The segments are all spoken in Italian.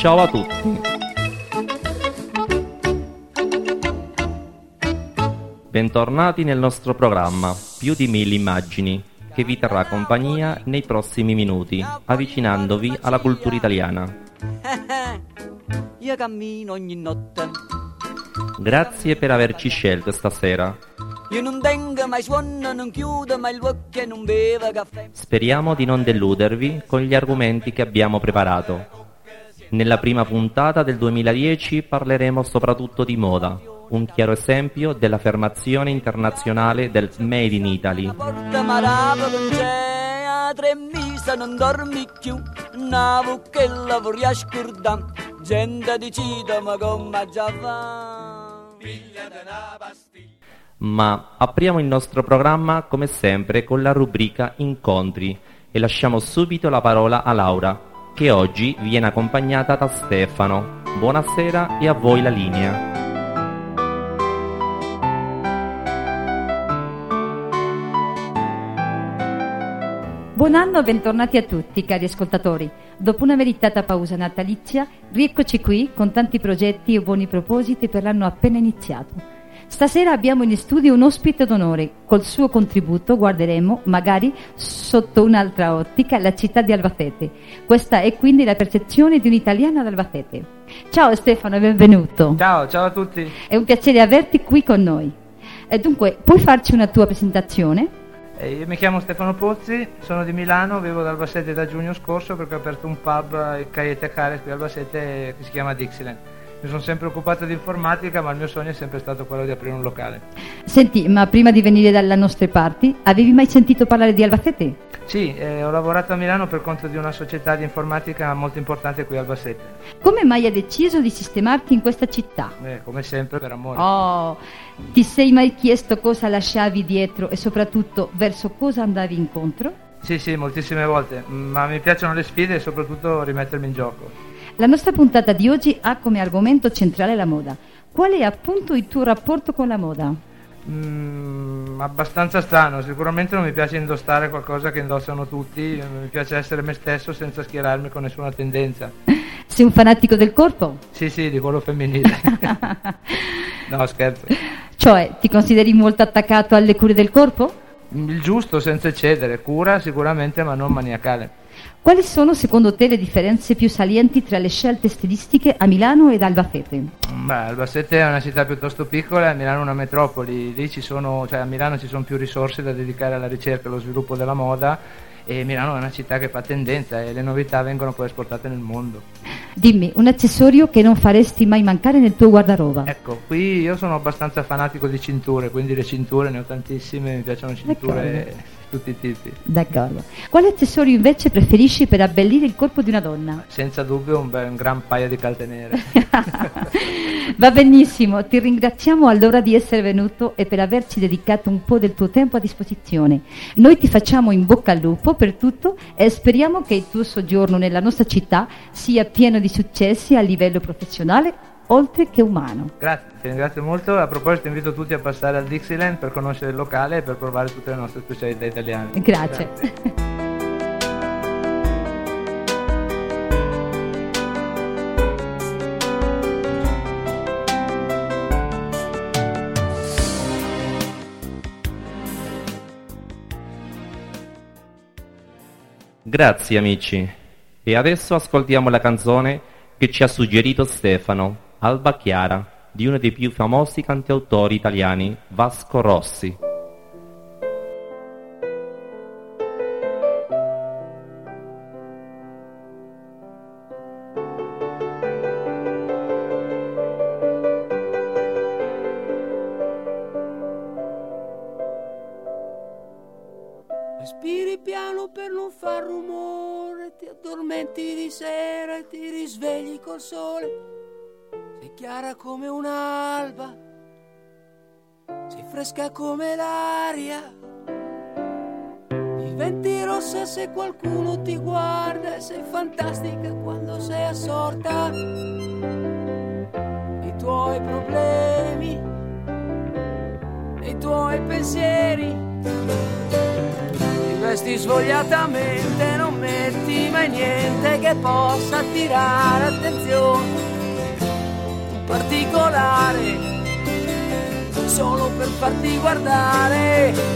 Ciao a tutti. Bentornati nel nostro programma Più di 1000 immagini, che vi terrà compagnia nei prossimi minuti, avvicinandovi alla cultura italiana. Io cammino ogni notte. Grazie per averci scelto stasera. Io non tengo mai suono, non chiudo mai l'occhio e non bevo caffè. Speriamo di non deludervi con gli argomenti che abbiamo preparato. Nella prima puntata del 2010 parleremo soprattutto di moda, un chiaro esempio dell'affermazione internazionale del Made in Italy. La porta marava non c'è, a 3 mesi non dormi più, navo che lavori a scurdam, gente decide ma come già fa. Figlia della pastiglia. Ma apriamo il nostro programma come sempre con la rubrica Incontri e lasciamo subito la parola a Laura, che oggi viene accompagnata da Stefano. Buonasera e a voi la linea. Buon anno e bentornati a tutti, cari ascoltatori. Dopo una meritata pausa natalizia, rieccoci qui con tanti progetti e buoni propositi per l'anno appena iniziato. Stasera abbiamo in studio un ospite d'onore. Col suo contributo guarderemo, magari sotto un'altra ottica, la città di Albacete. Questa è quindi la percezione di un'italiana ad Albacete. Ciao Stefano, benvenuto. Ciao a tutti. È un piacere averti qui con noi. E dunque, puoi farci una tua presentazione? Io mi chiamo Stefano Pozzi, sono di Milano, vivo ad Albacete da giugno scorso perché ho aperto un pub, il Caiete Cares qui a Albacete, che si chiama Dixieland. Mi sono sempre occupato di informatica, ma il mio sogno è sempre stato quello di aprire un locale. Senti, ma prima di venire dalle nostre parti, avevi mai sentito parlare di Albacete? Sì, ho lavorato a Milano per conto di una società di informatica molto importante qui a Albacete. Come mai hai deciso di sistemarti in questa città? Come sempre, per amore. Oh, ti sei mai chiesto cosa lasciavi dietro e soprattutto verso cosa andavi incontro? Sì, moltissime volte, ma mi piacciono le sfide e soprattutto rimettermi in gioco. La nostra puntata di oggi ha come argomento centrale la moda. Qual è appunto il tuo rapporto con la moda? Abbastanza strano, sicuramente non mi piace indossare qualcosa che indossano tutti, mi piace essere me stesso senza schierarmi con nessuna tendenza. Sei un fanatico del corpo? Sì, di quello femminile. No, scherzo. Cioè, ti consideri molto attaccato alle cure del corpo? Il giusto, senza eccedere, cura sicuramente, ma non maniacale. Quali sono secondo te le differenze più salienti tra le scelte stilistiche a Milano ed Albacete? Albacete è una città piuttosto piccola, a Milano è una metropoli, a Milano ci sono più risorse da dedicare alla ricerca e allo sviluppo della moda, e Milano è una città che fa tendenza e le novità vengono poi esportate nel mondo. Dimmi, un accessorio che non faresti mai mancare nel tuo guardaroba? Ecco, qui io sono abbastanza fanatico di cinture, quindi le cinture ne ho tantissime, mi piacciono cinture di tutti i tipi. D'accordo. Quale accessorio invece preferisci per abbellire il corpo di una donna? Senza dubbio un gran paio di calte nere. Va benissimo, ti ringraziamo allora di essere venuto e per averci dedicato un po' del tuo tempo a disposizione. Noi ti facciamo in bocca al lupo per tutto e speriamo che il tuo soggiorno nella nostra città sia pieno di successi a livello professionale oltre che umano. Grazie, ti ringrazio molto. A proposito invito tutti a passare al Dixieland per conoscere il locale e per provare tutte le nostre specialità italiane. Grazie. Grazie amici. E adesso ascoltiamo la canzone che ci ha suggerito Stefano, Alba Chiara, di uno dei più famosi cantautori italiani, Vasco Rossi. Respiri piano per non far rumore, ti addormenti di sera e ti risvegli col sole. Sei chiara come un'alba, sei fresca come l'aria, diventi rossa se qualcuno ti guarda e sei fantastica quando sei assorta. I tuoi problemi, i tuoi pensieri, ti vesti svogliatamente, non metti metti mai niente che possa attirare attenzione particolare, solo per farti guardare.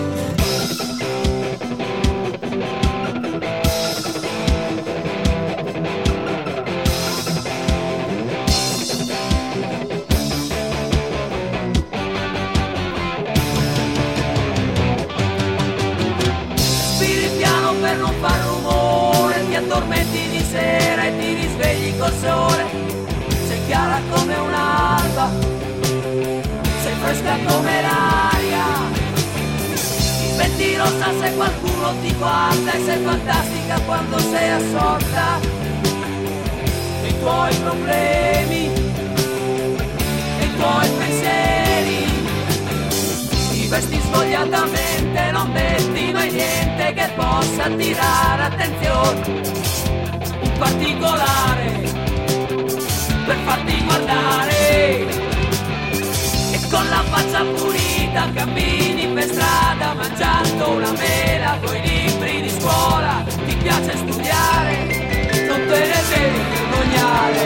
Per non far rumore, ti addormenti di sera e ti risvegli col sole. Sei chiara come un'alba, sei fresca come l'aria, diventi rossa se qualcuno ti guarda e sei fantastica quando sei assorta nei tuoi problemi, nei tuoi pensieri. Ti vesti svogliatamente, non metti mai niente che possa attirare attenzione, un particolare per farti guardare. E con la faccia pulita cammini per strada mangiando una mela coi libri di scuola. Ti piace studiare, non te ne devi vergognare.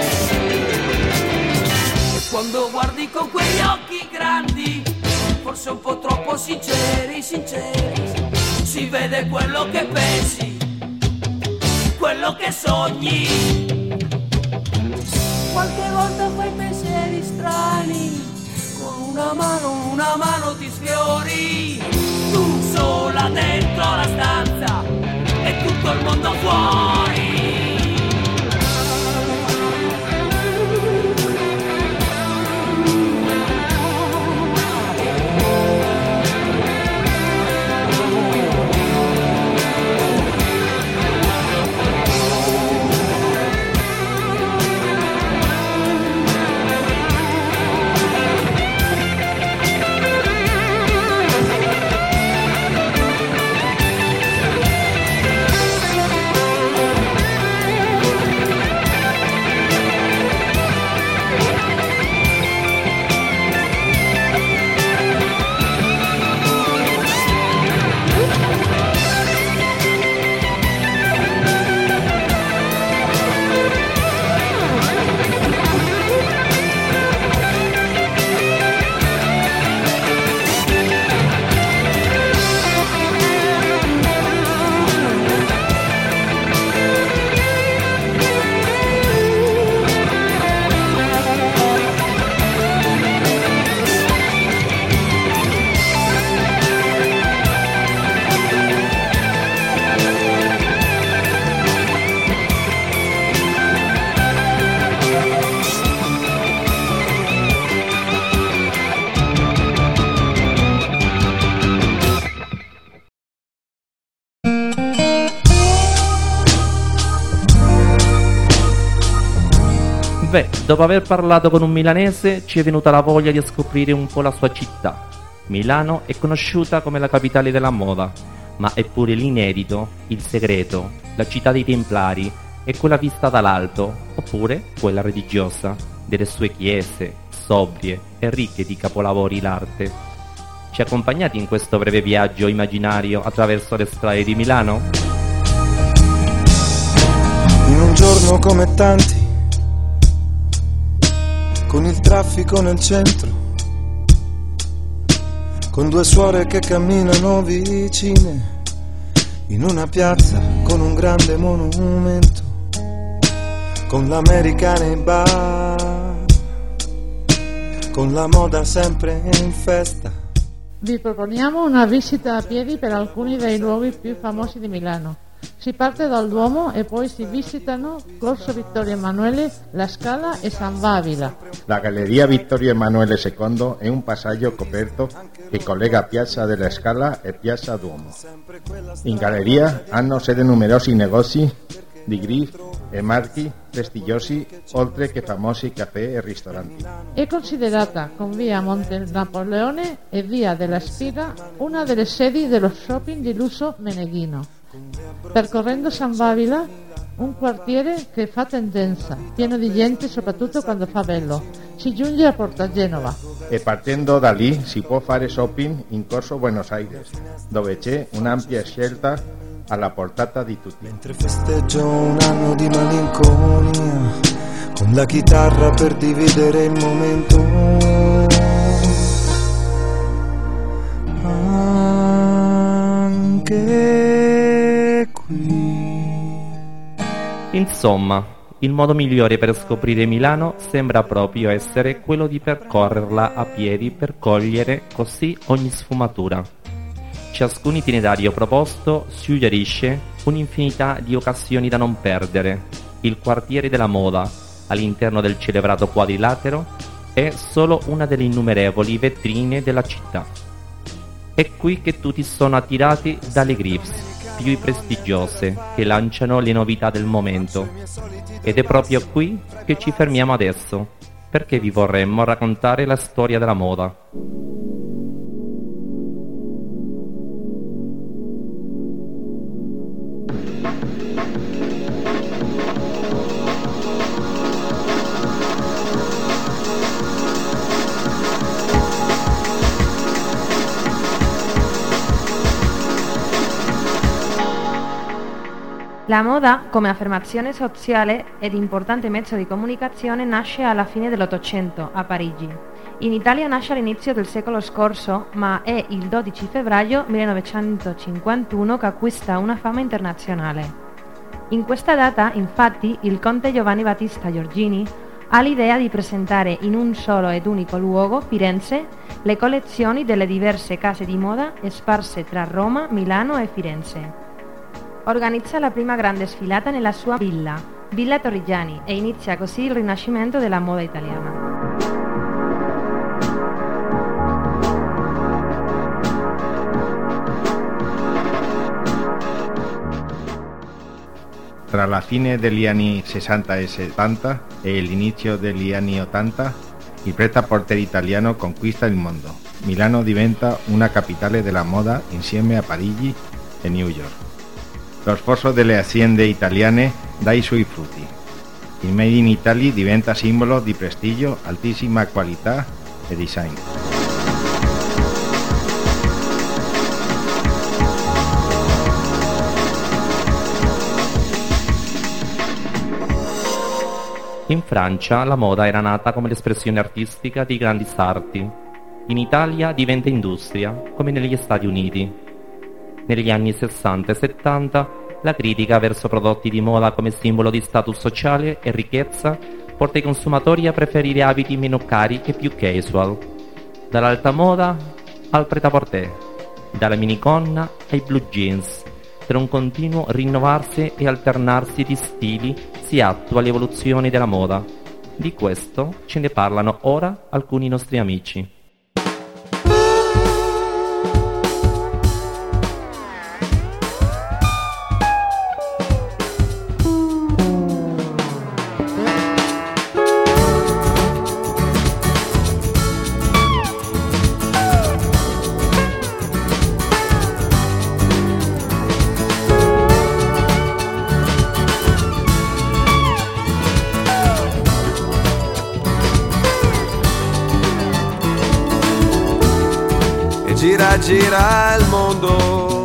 E quando guardi con quegli occhi grandi, forse un po' troppo sinceri, si vede quello che pensi, quello che sogni. Qualche volta fai pensieri strani, con una mano ti sfiori, tu sola dentro la stanza e tutto il mondo fuori. Beh, dopo aver parlato con un milanese ci è venuta la voglia di scoprire un po' la sua città. Milano è conosciuta come la capitale della moda, ma è pure l'inedito, il segreto, la città dei Templari e quella vista dall'alto, oppure quella religiosa, delle sue chiese, sobrie e ricche di capolavori l'arte. Ci accompagnate in questo breve viaggio immaginario attraverso le strade di Milano? In un giorno come tanti, con il traffico nel centro, con due suore che camminano vicine, in una piazza con un grande monumento, con l'americana in bar, con la moda sempre in festa. Vi proponiamo una visita a piedi per alcuni dei luoghi più famosi di Milano. Si parte dal Duomo e poi si visitano Corso Vittorio Emanuele, La Scala e San Babila. La Galleria Vittorio Emanuele II è un passaggio coperto che collega Piazza della Scala e Piazza Duomo. In galleria hanno sede numerosi negozi di griff e marchi prestigiosi, oltre che famosi caffè e ristoranti. È considerata con via Monte Napoleone e via della Spira una delle sedi dello shopping di lusso meneghino. Percorrendo San Babila, un quartiere che fa tendenza, pieno di gente soprattutto quando fa bello, si giunge a Porta Genova. E partendo da lì si può fare shopping in Corso Buenos Aires, dove c'è un'ampia scelta alla portata di tutti. Mentre festeggio un anno di malinconia, con la chitarra per dividere il momento. Anche qui. Insomma, il modo migliore per scoprire Milano sembra proprio essere quello di percorrerla a piedi per cogliere così ogni sfumatura. Ciascun itinerario proposto suggerisce un'infinità di occasioni da non perdere. Il quartiere della moda, all'interno del celebrato quadrilatero, è solo una delle innumerevoli vetrine della città. È qui che tutti sono attirati dalle griffs più prestigiose che lanciano le novità del momento. Ed è proprio qui che ci fermiamo adesso, perché vi vorremmo raccontare la storia della moda. La moda, come affermazione sociale ed importante mezzo di comunicazione, nasce alla fine dell'Ottocento a Parigi. In Italia nasce all'inizio del secolo scorso, ma è il 12 febbraio 1951 che acquista una fama internazionale. In questa data, infatti, il conte Giovanni Battista Giorgini ha l'idea di presentare in un solo ed unico luogo, Firenze, le collezioni delle diverse case di moda sparse tra Roma, Milano e Firenze. Organizza la prima grande sfilata nella sua villa, Villa Torrigiani, e inizia così il rinascimento della moda italiana. Tra la fine degli anni 60 e 70 e l'inizio degli anni 80, il pret-à-porter italiano conquista il mondo. Milano diventa una capitale della moda insieme a Parigi e New York. Lo sforzo delle aziende italiane dà i suoi frutti. Il Made in Italy diventa simbolo di prestigio, altissima qualità e design. In Francia la moda era nata come l'espressione artistica di grandi sarti. In Italia diventa industria, come negli Stati Uniti. Negli anni 60 e 70 la critica verso prodotti di moda come simbolo di status sociale e ricchezza porta i consumatori a preferire abiti meno cari e più casual. Dall'alta moda al pret-à-porter, dalla minigonna ai blue jeans, per un continuo rinnovarsi e alternarsi di stili si attua l'evoluzione della moda. Di questo ce ne parlano ora alcuni nostri amici. Gira il mondo,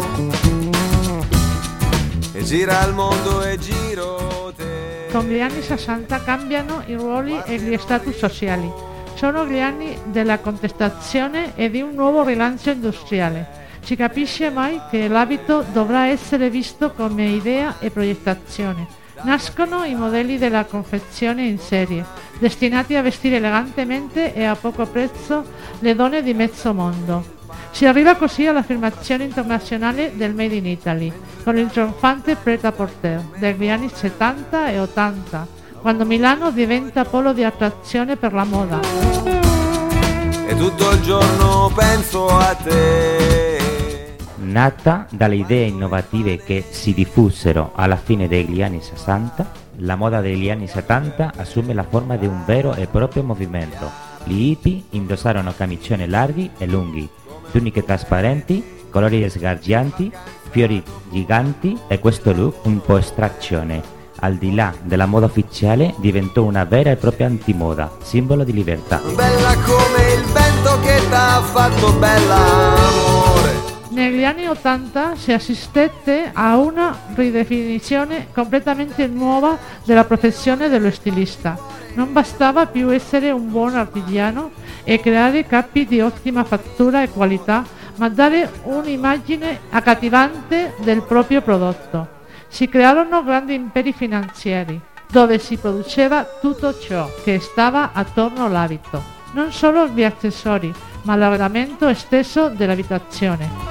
e gira il mondo e giro te. Con gli anni 60 cambiano i ruoli e gli status sociali. Sono gli anni della contestazione e di un nuovo rilancio industriale. Si capisce mai che l'abito dovrà essere visto come idea e progettazione. Nascono i modelli della confezione in serie, destinati a vestire elegantemente e a poco prezzo le donne di mezzo mondo. Si arriva così all'affermazione internazionale del Made in Italy, con il trionfante pret-à-porter degli anni 70 e 80, quando Milano diventa polo di attrazione per la moda. E tutto il giorno penso a te. Nata dalle idee innovative che si diffusero alla fine degli anni 60, la moda degli anni 70 assume la forma di un vero e proprio movimento. Gli hippie indossarono camicioni larghi e lunghi, tuniche trasparenti, colori sgargianti, fiori giganti e questo look un po' estrazione, al di là della moda ufficiale, diventò una vera e propria antimoda, simbolo di libertà. Bella come il vento che t'ha fatto bella, amore. Negli anni 80 si assistette a una ridefinizione completamente nuova della professione dello stilista. Non bastava più essere un buon artigiano e creare capi di ottima fattura e qualità, ma dare un'immagine accattivante del proprio prodotto. Si crearono grandi imperi finanziari, dove si produceva tutto ciò che stava attorno all'abito, non solo gli accessori, ma l'arredamento stesso dell'abitazione.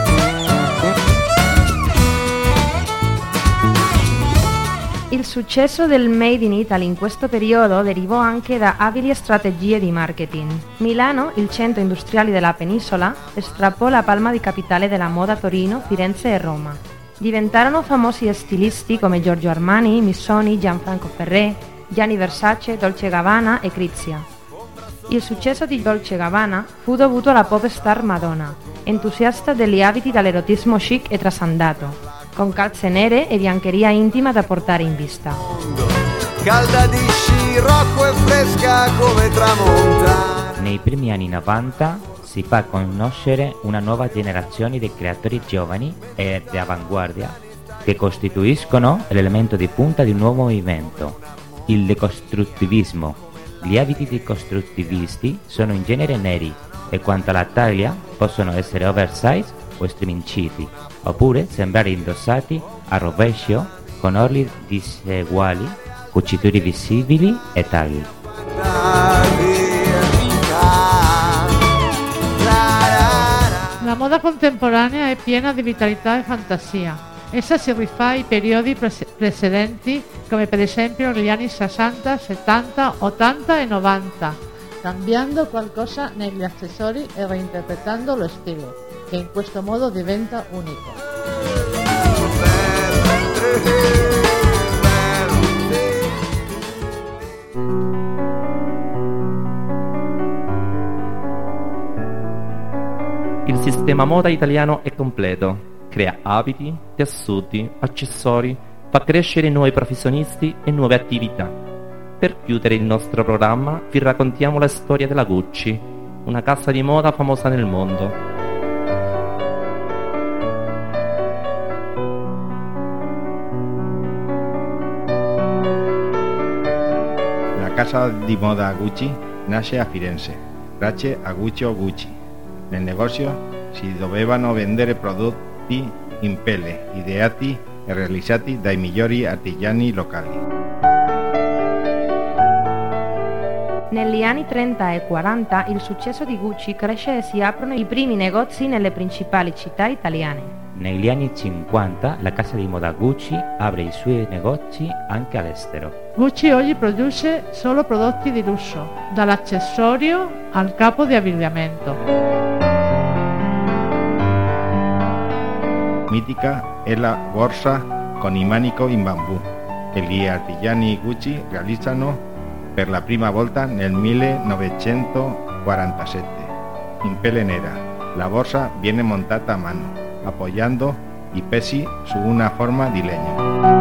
Il successo del Made in Italy in questo periodo derivò anche da abili strategie di marketing. Milano, il centro industriale della penisola, strappò la palma di capitale della moda a Torino, Firenze e Roma. Diventarono famosi stilisti come Giorgio Armani, Missoni, Gianfranco Ferré, Gianni Versace, Dolce Gabbana e Crizia. Il successo di Dolce Gabbana fu dovuto alla pop star Madonna, entusiasta degli abiti dall'erotismo chic e trasandato, con calze nere e biancheria intima da portare in vista. Calda di scirocco e fresca come tramontana. Nei primi anni 90 si fa conoscere una nuova generazione di creatori giovani e di avanguardia che costituiscono l'elemento di punta di un nuovo movimento, il decostruttivismo. Gli abiti decostruttivisti sono in genere neri e quanto alla taglia possono essere oversize o striminziti, oppure sembrare indossati a rovescio con orli diseguali, cuciture visibili e tagli. La moda contemporanea è piena di vitalità e fantasia. Essa si rifà ai periodi precedenti, come per esempio gli anni 60, 70, 80 e 90, cambiando qualcosa negli accessori e reinterpretando lo stile, che in questo modo diventa unico. Il sistema moda italiano è completo. Crea abiti, tessuti, accessori, fa crescere nuovi professionisti e nuove attività. Per chiudere il nostro programma vi raccontiamo la storia della Gucci, una casa di moda famosa nel mondo. La casa di moda Gucci nasce a Firenze, grazie a Guccio Gucci. Nel negozio si dovevano vendere prodotti in pelle, ideati e realizzati dai migliori artigiani locali. Negli anni 30 e 40 il successo di Gucci cresce e si aprono i primi negozi nelle principali città italiane. Negli anni 50 la casa di moda Gucci apre i suoi negozi anche all'estero. Gucci oggi produce solo prodotti di lusso, dall'accessorio al capo di abbigliamento. Mitica è la borsa con il manico in bambù che gli artigiani Gucci realizzano per la prima volta nel 1947. In pelle nera, la borsa viene montata a mano, appoggiando i pesi su una forma di legno.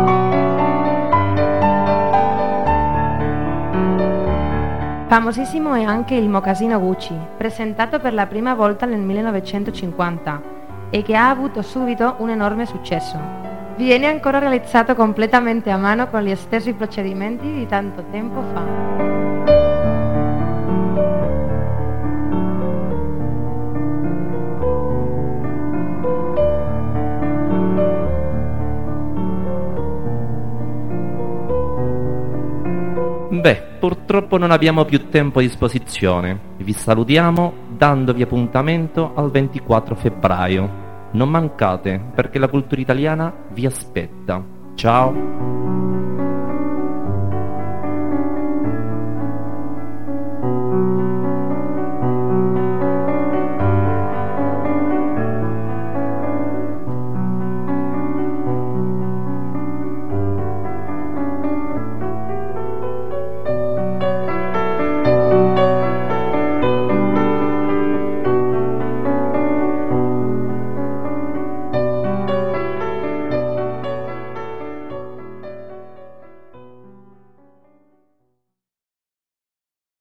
Famosissimo è anche il mocassino Gucci, presentato per la prima volta nel 1950 e che ha avuto subito un enorme successo. Viene ancora realizzato completamente a mano con gli stessi procedimenti di tanto tempo fa. Beh, purtroppo non abbiamo più tempo a disposizione. Vi salutiamo dandovi appuntamento al 24 febbraio. Non mancate, perché la cultura italiana vi aspetta. Ciao!